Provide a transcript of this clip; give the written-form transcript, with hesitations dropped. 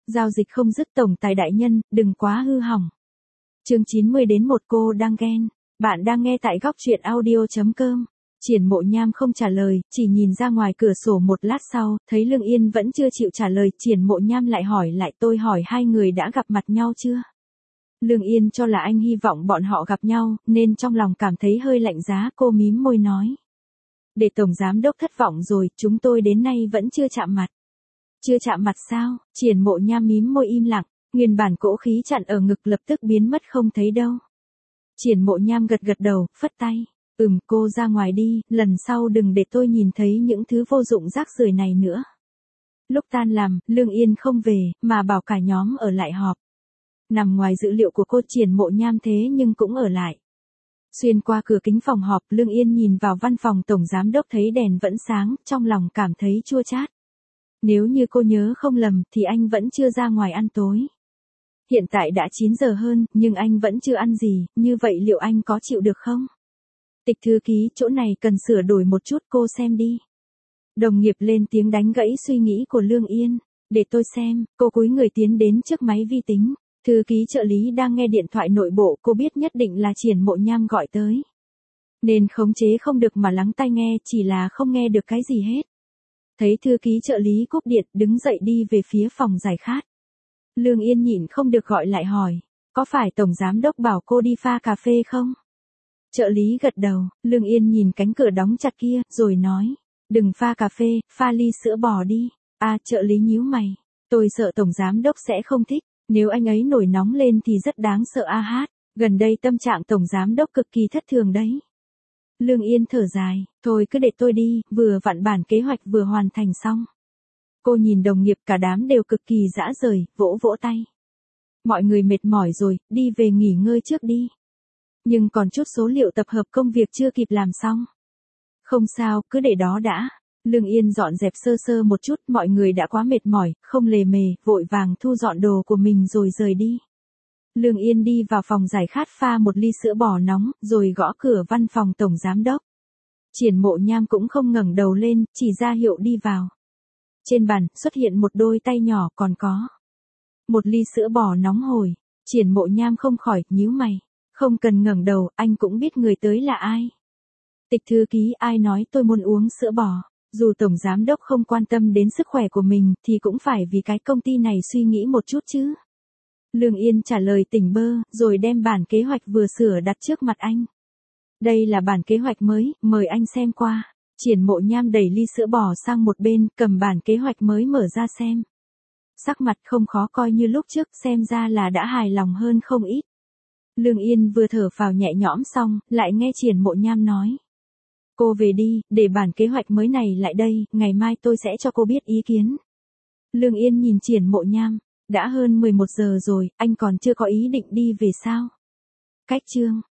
Giao dịch không dứt tổng tài đại nhân, đừng quá hư hỏng. Chương 90 đến một cô đang ghen. Bạn đang nghe tại góc truyện audio.com. Triển Mộ Nham không trả lời, chỉ nhìn ra ngoài cửa sổ một lát sau, thấy Lương Yên vẫn chưa chịu trả lời, Triển Mộ Nham lại hỏi lại, tôi hỏi hai người đã gặp mặt nhau chưa? Lương Yên cho là anh hy vọng bọn họ gặp nhau, nên trong lòng cảm thấy hơi lạnh giá, cô mím môi nói. Để Tổng Giám Đốc thất vọng rồi, chúng tôi đến nay vẫn chưa chạm mặt. Chưa chạm mặt sao? Triển Mộ Nham mím môi im lặng, nguyên bản cỗ khí chặn ở ngực lập tức biến mất không thấy đâu. Triển Mộ Nham gật gật đầu, phất tay. Cô ra ngoài đi, lần sau đừng để tôi nhìn thấy những thứ vô dụng rác rưởi này nữa. Lúc tan làm, Lương Yên không về, mà bảo cả nhóm ở lại họp. Nằm ngoài dự liệu của cô, Triển Mộ Nham thế nhưng cũng ở lại. Xuyên qua cửa kính phòng họp, Lương Yên nhìn vào văn phòng Tổng Giám Đốc thấy đèn vẫn sáng, trong lòng cảm thấy chua chát. Nếu như cô nhớ không lầm thì anh vẫn chưa ra ngoài ăn tối. Hiện tại đã 9 giờ hơn, nhưng anh vẫn chưa ăn gì, như vậy liệu anh có chịu được không? Tịch thư ký, chỗ này cần sửa đổi một chút, cô xem đi. Đồng nghiệp lên tiếng đánh gãy suy nghĩ của Lương Yên. Để tôi xem, cô cúi người tiến đến trước máy vi tính. Thư ký trợ lý đang nghe điện thoại nội bộ, cô biết nhất định là Triển Mộ Nham gọi tới. Nên khống chế không được mà lắng tai nghe, chỉ là không nghe được cái gì hết. Thấy thư ký trợ lý cúp điện, đứng dậy đi về phía phòng giải khát. Lương Yên nhịn không được gọi lại hỏi. Có phải Tổng Giám Đốc bảo cô đi pha cà phê không? Trợ lý gật đầu, Lương Yên nhìn cánh cửa đóng chặt kia, rồi nói. Đừng pha cà phê, pha ly sữa bò đi. Trợ lý nhíu mày. Tôi sợ Tổng Giám Đốc sẽ không thích. Nếu anh ấy nổi nóng lên thì rất đáng sợ Gần đây tâm trạng Tổng Giám Đốc cực kỳ thất thường đấy. Lương Yên thở dài, thôi cứ để tôi đi, vừa vặn bản kế hoạch vừa hoàn thành xong. Cô nhìn đồng nghiệp cả đám đều cực kỳ dã rời, vỗ vỗ tay. Mọi người mệt mỏi rồi, đi về nghỉ ngơi trước đi. Nhưng còn chút số liệu tập hợp công việc chưa kịp làm xong. Không sao, cứ để đó đã. Lương Yên dọn dẹp sơ sơ một chút, mọi người đã quá mệt mỏi, không lề mề, vội vàng thu dọn đồ của mình rồi rời đi. Lương Yên đi vào phòng giải khát pha một ly sữa bò nóng, rồi gõ cửa văn phòng Tổng Giám Đốc. Triển Mộ Nham cũng không ngẩng đầu lên, chỉ ra hiệu đi vào. Trên bàn, xuất hiện một đôi tay nhỏ, còn có một ly sữa bò nóng hổi. Triển Mộ Nham không khỏi nhíu mày. Không cần ngẩng đầu, anh cũng biết người tới là ai. Tịch thư ký, ai nói tôi muốn uống sữa bò. Dù Tổng Giám Đốc không quan tâm đến sức khỏe của mình, thì cũng phải vì cái công ty này suy nghĩ một chút chứ. Lương Yên trả lời tỉnh bơ, rồi đem bản kế hoạch vừa sửa đặt trước mặt anh. Đây là bản kế hoạch mới, mời anh xem qua. Triển Mộ Nham đẩy ly sữa bò sang một bên, cầm bản kế hoạch mới mở ra xem. Sắc mặt không khó coi như lúc trước, xem ra là đã hài lòng hơn không ít. Lương Yên vừa thở phào nhẹ nhõm xong, lại nghe Triển Mộ Nham nói. Cô về đi, để bản kế hoạch mới này lại đây, ngày mai tôi sẽ cho cô biết ý kiến. Lương Yên nhìn Triển Mộ Nham, đã hơn 11 giờ rồi, anh còn chưa có ý định đi về sao? Cách chương.